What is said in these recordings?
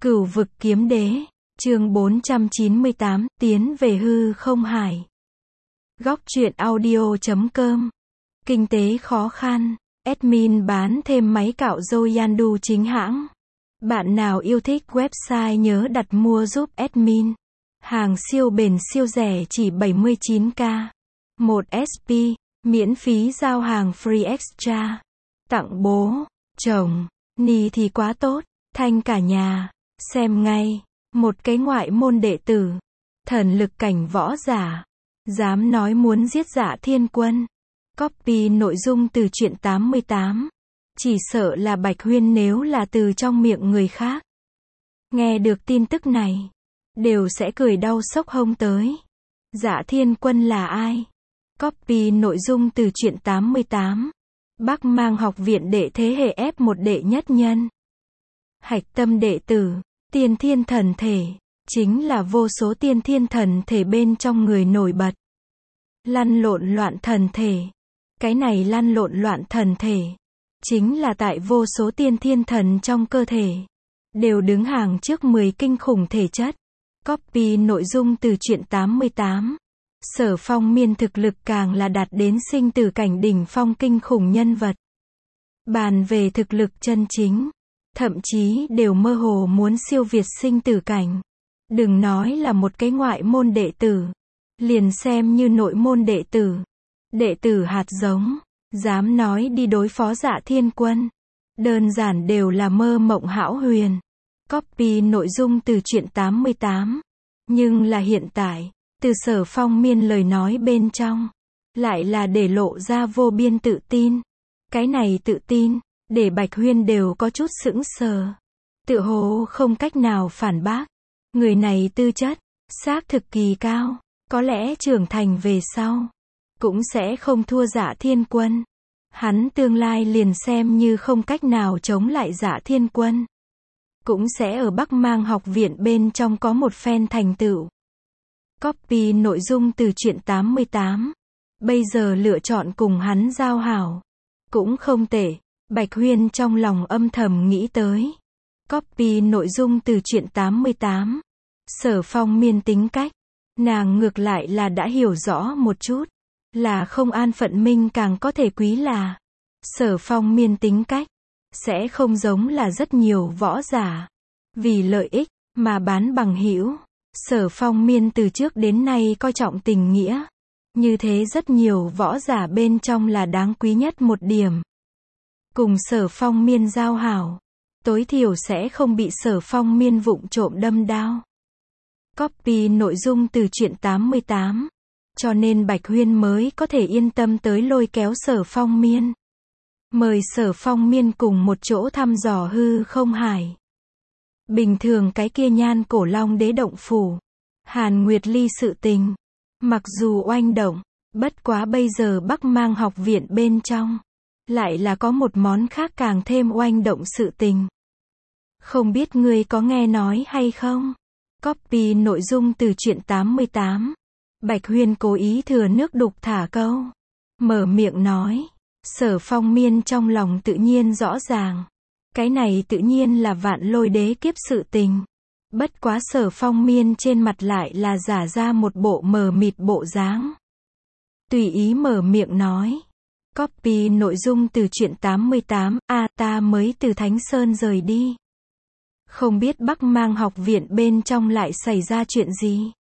Cửu vực kiếm đế, chương 498, tiến về hư không hải. Góc truyện audio.com. Kinh tế khó khăn, admin bán thêm máy cạo râu Yandu chính hãng. Bạn nào yêu thích website nhớ đặt mua giúp admin. Hàng siêu bền siêu rẻ chỉ 79k. 1 SP, miễn phí giao hàng free extra. Tặng bố, chồng, ni thì quá tốt, thanh cả nhà. Xem ngay, một cái ngoại môn đệ tử, thần lực cảnh võ giả, dám nói muốn giết Dạ Thiên Quân. Copy nội dung từ truyện 88. Chỉ sợ là Bạch Huyên nếu là từ trong miệng người khác. Nghe được tin tức này, đều sẽ cười đau xốc hông tới. Dạ Thiên Quân là ai? Copy nội dung từ truyện 88. Bắc Mang học viện đệ thế hệ F1 đệ nhất nhân. Hạch tâm đệ tử, tiên thiên thần thể, chính là vô số tiên thiên thần thể bên trong người nổi bật. Lăn lộn loạn thần thể. Cái này lăn lộn loạn thần thể, chính là tại vô số tiên thiên thần trong cơ thể, đều đứng hàng trước 10 kinh khủng thể chất. Copy nội dung từ truyện 88. Sở Phong Miên thực lực càng là đạt đến sinh tử cảnh đỉnh phong kinh khủng nhân vật. Bàn về thực lực chân chính, thậm chí đều mơ hồ muốn siêu việt sinh tử cảnh. Đừng nói là một cái ngoại môn đệ tử, liền xem như nội môn đệ tử hạt giống, dám nói đi đối phó Dạ Thiên Quân, đơn giản đều là mơ mộng hão huyền. Copy nội dung từ truyện 88. Nhưng là hiện tại, từ Sở Phong Miên lời nói bên trong, lại là để lộ ra vô biên tự tin. Cái này tự tin, để Bạch Huyên đều có chút sững sờ. Tựa hồ không cách nào phản bác. Người này tư chất, xác thực kỳ cao, có lẽ trưởng thành về sau, cũng sẽ không thua Dạ Thiên Quân. Hắn tương lai liền xem như không cách nào chống lại Dạ Thiên Quân, cũng sẽ ở Bắc Mang học viện bên trong có một phen thành tựu. Copy nội dung từ truyện 88. Bây giờ lựa chọn cùng hắn giao hảo, cũng không tệ. Bạch Huyên trong lòng âm thầm nghĩ tới. Copy nội dung từ truyện 88. Sở Phong Miên tính cách, nàng ngược lại là đã hiểu rõ một chút, là không an phận minh càng có thể quý là. Sở Phong Miên tính cách, sẽ không giống là rất nhiều võ giả, vì lợi ích, mà bán bằng hữu. Sở Phong Miên từ trước đến nay coi trọng tình nghĩa. Như thế rất nhiều võ giả bên trong là đáng quý nhất một điểm. Cùng Sở Phong Miên giao hảo, tối thiểu sẽ không bị Sở Phong Miên vụng trộm đâm đao. Copy nội dung từ truyện 88. Cho nên Bạch Huyên mới có thể yên tâm tới lôi kéo Sở Phong Miên. Mời Sở Phong Miên cùng một chỗ thăm dò hư không hải. Bình thường cái kia Nhan Cổ Long Đế động phủ, Hàn Nguyệt Ly sự tình, mặc dù oanh động, bất quá bây giờ Bắc Mang học viện bên trong, lại là có một món khác càng thêm oanh động sự tình. Không biết ngươi có nghe nói hay không? Copy nội dung từ truyện 88. Bạch Huyên cố ý thừa nước đục thả câu, mở miệng nói. Sở Phong Miên trong lòng tự nhiên rõ ràng. Cái này tự nhiên là Vạn Lôi Đế kiếp sự tình. Bất quá Sở Phong Miên trên mặt lại là giả ra một bộ mờ mịt bộ dáng. Tùy ý mở miệng nói. Copy nội dung từ truyện 88. Ta mới từ Thánh Sơn rời đi. Không biết Bắc Mang học viện bên trong lại xảy ra chuyện gì.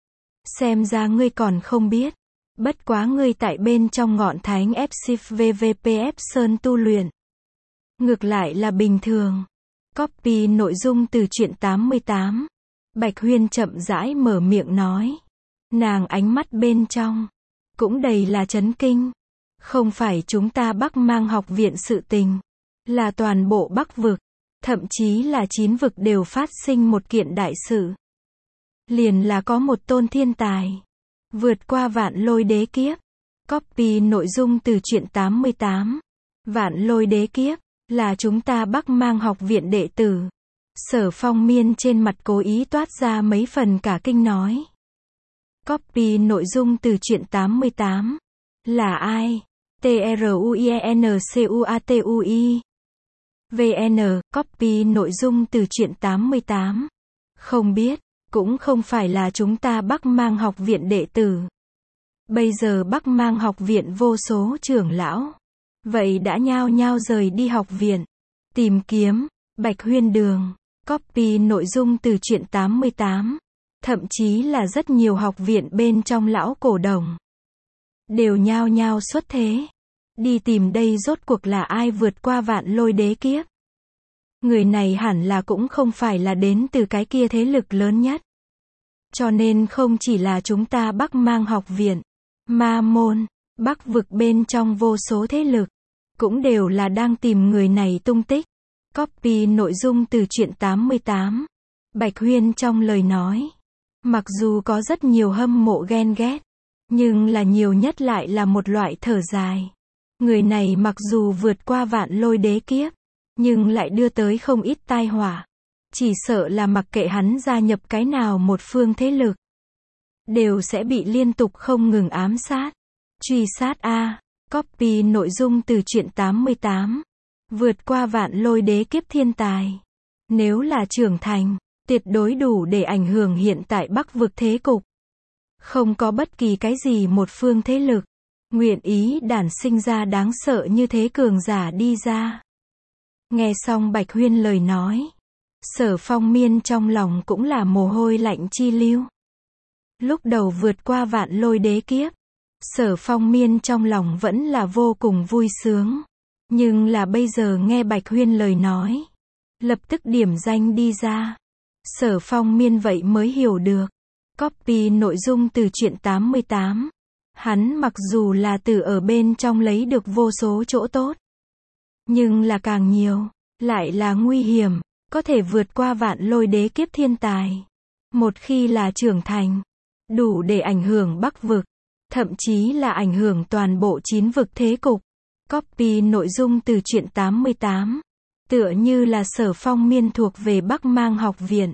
Xem ra ngươi còn không biết. Bất quá ngươi tại bên trong ngọn thánh FCVVPF Sơn tu luyện, ngược lại là bình thường. Copy nội dung từ truyện 88. Bạch Huyên chậm rãi mở miệng nói. Nàng ánh mắt bên trong cũng đầy là chấn kinh. Không phải chúng ta Bắc Mang học viện sự tình, là toàn bộ Bắc vực, thậm chí là 9 vực đều phát sinh một kiện đại sự. Liền là có một tôn thiên tài vượt qua Vạn Lôi Đế kiếp. Copy nội dung từ truyện 88. Vạn Lôi Đế kiếp, là chúng ta Bắc Mang học viện đệ tử. Sở Phong Miên trên mặt cố ý toát ra mấy phần cả kinh nói. Copy nội dung từ truyện 88. Là ai? TRUIENCUATUI. VN, copy nội dung từ truyện 88. Không biết, cũng không phải là chúng ta Bắc Mang học viện đệ tử. Bây giờ Bắc Mang học viện vô số trưởng lão. Vậy đã nhao nhao rời đi học viện. Tìm kiếm, Bạch Huyên Đường, copy nội dung từ truyện 88. Thậm chí là rất nhiều học viện bên trong lão cổ đồng. Đều nhao nhao xuất thế. Đi tìm đây rốt cuộc là ai vượt qua vạn lôi đế kiếp. Người này hẳn là cũng không phải là đến từ cái kia thế lực lớn nhất. Cho nên không chỉ là chúng ta Bắc Mang học viện, Ma Môn, Bắc vực bên trong vô số thế lực, cũng đều là đang tìm người này tung tích. Copy nội dung từ truyện 88. Bạch Huyên trong lời nói. Mặc dù có rất nhiều hâm mộ ghen ghét, nhưng là nhiều nhất lại là một loại thở dài. Người này mặc dù vượt qua vạn lôi đế kiếp, nhưng lại đưa tới không ít tai họa. Chỉ sợ là mặc kệ hắn gia nhập cái nào một phương thế lực, đều sẽ bị liên tục không ngừng ám sát. Truy sát A. Copy nội dung từ truyện 88. Vượt qua vạn lôi đế kiếp thiên tài. Nếu là trưởng thành, tuyệt đối đủ để ảnh hưởng hiện tại Bắc vực thế cục. Không có bất kỳ cái gì một phương thế lực nguyện ý đản sinh ra đáng sợ như thế cường giả đi ra. Nghe xong Bạch Huyên lời nói, Sở Phong Miên trong lòng cũng là mồ hôi lạnh chi lưu. Lúc đầu vượt qua vạn lôi đế kiếp, Sở Phong Miên trong lòng vẫn là vô cùng vui sướng. Nhưng là bây giờ nghe Bạch Huyên lời nói, lập tức điểm danh đi ra. Sở Phong Miên vậy mới hiểu được. Copy nội dung từ truyện 88. Hắn mặc dù là từ ở bên trong lấy được vô số chỗ tốt, nhưng là càng nhiều, lại là nguy hiểm, có thể vượt qua vạn lôi đế kiếp thiên tài. Một khi là trưởng thành, đủ để ảnh hưởng Bắc vực, thậm chí là ảnh hưởng toàn bộ 9 vực thế cục. Copy nội dung từ truyện 88. Tựa như là Sở Phong Miên thuộc về Bắc Mang học viện.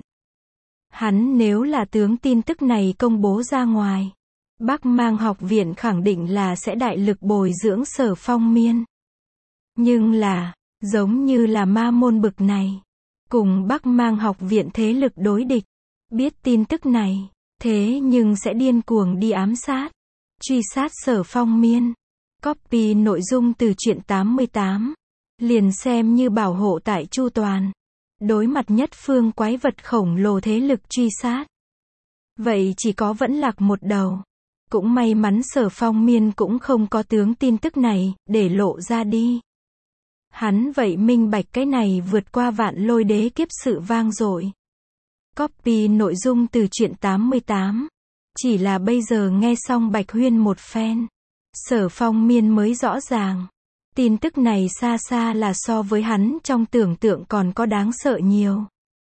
Hắn nếu là tướng tin tức này công bố ra ngoài, Bắc Mang học viện khẳng định là sẽ đại lực bồi dưỡng Sở Phong Miên. Nhưng là, giống như là Ma Môn bực này, cùng Bắc Mang học viện thế lực đối địch, biết tin tức này, thế nhưng sẽ điên cuồng đi ám sát, truy sát Sở Phong Miên. Copy nội dung từ truyện 88. Liền xem như bảo hộ tại chu toàn. Đối mặt nhất phương quái vật khổng lồ thế lực truy sát. Vậy chỉ có vẫn lạc một đầu. Cũng may mắn Sở Phong Miên cũng không có tướng tin tức này, để lộ ra đi. Hắn vậy minh bạch cái này vượt qua vạn lôi đế kiếp sự vang dội. Copy nội dung từ truyện 88. Chỉ là bây giờ nghe xong Bạch Huyên một phen, Sở Phong Miên mới rõ ràng. Tin tức này xa xa là so với hắn trong tưởng tượng còn có đáng sợ nhiều.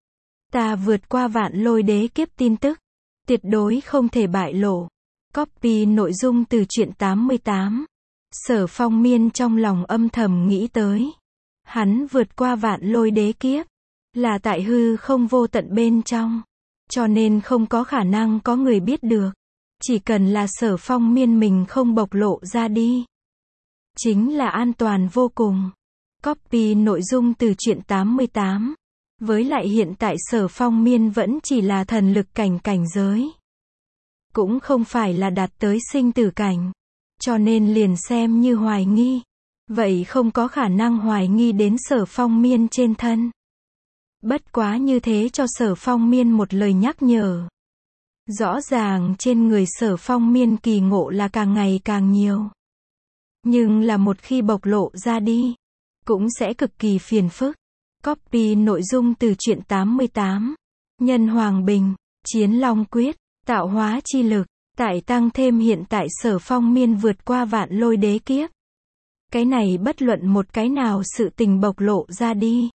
Ta vượt qua vạn lôi đế kiếp tin tức, tuyệt đối không thể bại lộ. Copy nội dung từ truyện 88. Sở Phong Miên trong lòng âm thầm nghĩ tới. Hắn vượt qua vạn lôi đế kiếp, là tại hư không vô tận bên trong. Cho nên không có khả năng có người biết được. Chỉ cần là Sở Phong Miên mình không bộc lộ ra đi, chính là an toàn vô cùng. Copy nội dung từ truyện 88. Với lại hiện tại Sở Phong Miên vẫn chỉ là thần lực cảnh giới. Cũng không phải là đạt tới sinh tử cảnh. Cho nên liền xem như hoài nghi. Vậy không có khả năng hoài nghi đến Sở Phong Miên trên thân. Bất quá như thế cho Sở Phong Miên một lời nhắc nhở. Rõ ràng trên người Sở Phong Miên kỳ ngộ là càng ngày càng nhiều. Nhưng là một khi bộc lộ ra đi, cũng sẽ cực kỳ phiền phức. Copy nội dung từ truyện 88. Nhân Hoàng Bình, Chiến Long Quyết, tạo hóa chi lực, tại tăng thêm hiện tại Sở Phong Miên vượt qua vạn lôi đế kiếp. Cái này bất luận một cái nào sự tình bộc lộ ra đi,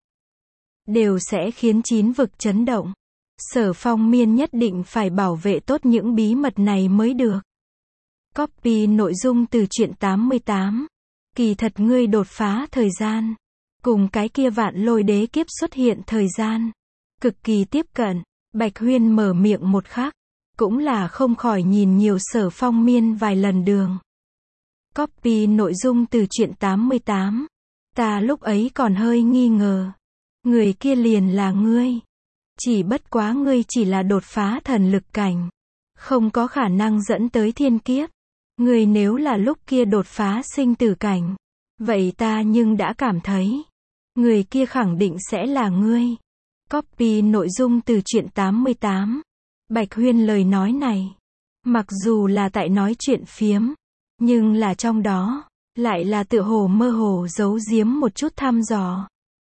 đều sẽ khiến 9 vực chấn động. Sở Phong Miên nhất định phải bảo vệ tốt những bí mật này mới được. Copy nội dung từ truyện 88. Kỳ thật ngươi đột phá thời gian, cùng cái kia vạn lôi đế kiếp xuất hiện thời gian, cực kỳ tiếp cận. Bạch Huyên mở miệng một khắc, cũng là không khỏi nhìn nhiều Sở Phong Miên vài lần đường. Copy nội dung từ truyện 88. Ta lúc ấy còn hơi nghi ngờ. người kia liền là ngươi. Chỉ bất quá ngươi chỉ là đột phá thần lực cảnh, không có khả năng dẫn tới thiên kiếp. Ngươi nếu là lúc kia đột phá sinh tử cảnh, vậy ta nhưng đã cảm thấy, người kia khẳng định sẽ là ngươi. Copy nội dung từ truyện 88. Bạch Huyên lời nói này, mặc dù là tại nói chuyện phiếm, nhưng là trong đó, lại là tựa hồ mơ hồ giấu giếm một chút thăm dò.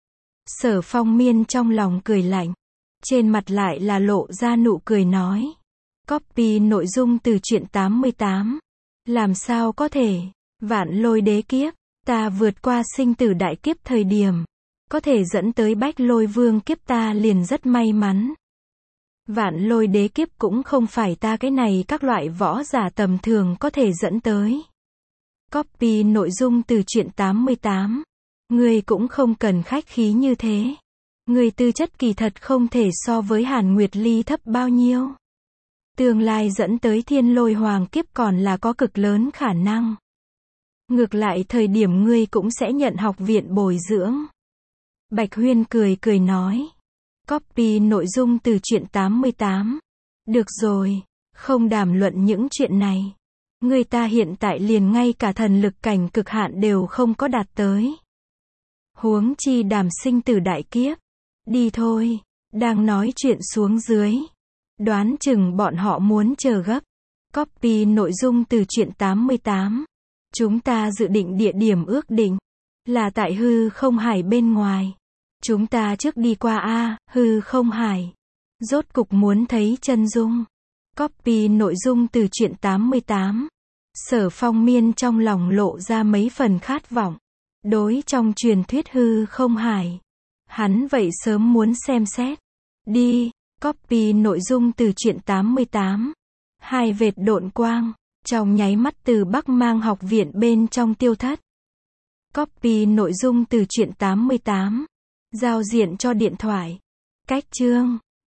Sở Phong Miên trong lòng cười lạnh, trên mặt lại là lộ ra nụ cười nói. Copy nội dung từ truyện 88. Làm sao có thể, Vạn Lôi đế kiếp, ta vượt qua sinh tử đại kiếp thời điểm, có thể dẫn tới Bách Lôi Vương kiếp ta liền rất may mắn. Vạn Lôi đế kiếp cũng không phải ta cái này các loại võ giả tầm thường có thể dẫn tới. Copy nội dung từ truyện 88. Ngươi cũng không cần khách khí như thế. Ngươi tư chất kỳ thật không thể so với Hàn Nguyệt Ly thấp bao nhiêu. Tương lai dẫn tới Thiên Lôi Hoàng kiếp còn là có cực lớn khả năng. Ngược lại thời điểm ngươi cũng sẽ nhận học viện bồi dưỡng. Bạch Huyên cười cười nói. Copy nội dung từ truyện 88. Được rồi, không đàm luận những chuyện này. Người ta hiện tại liền ngay cả thần lực cảnh cực hạn đều không có đạt tới. Huống chi đàm sinh tử đại kiếp. Đi thôi, đang nói chuyện xuống dưới. Đoán chừng bọn họ muốn chờ gấp. Copy nội dung từ truyện 88. Chúng ta dự định địa điểm ước định là tại hư không hải bên ngoài. Chúng ta trước đi qua hư không hải. Rốt cục muốn thấy chân dung. Copy nội dung từ truyện 88. Sở Phong Miên trong lòng lộ ra mấy phần khát vọng. Đối trong truyền thuyết hư không hải, hắn vậy sớm muốn xem xét. Đi, copy nội dung từ truyện 88. Hai vệt độn quang, trong nháy mắt từ Bắc Mang học viện bên trong tiêu thất. Copy nội dung từ truyện 88. Giao diện cho điện thoại. Cách chương.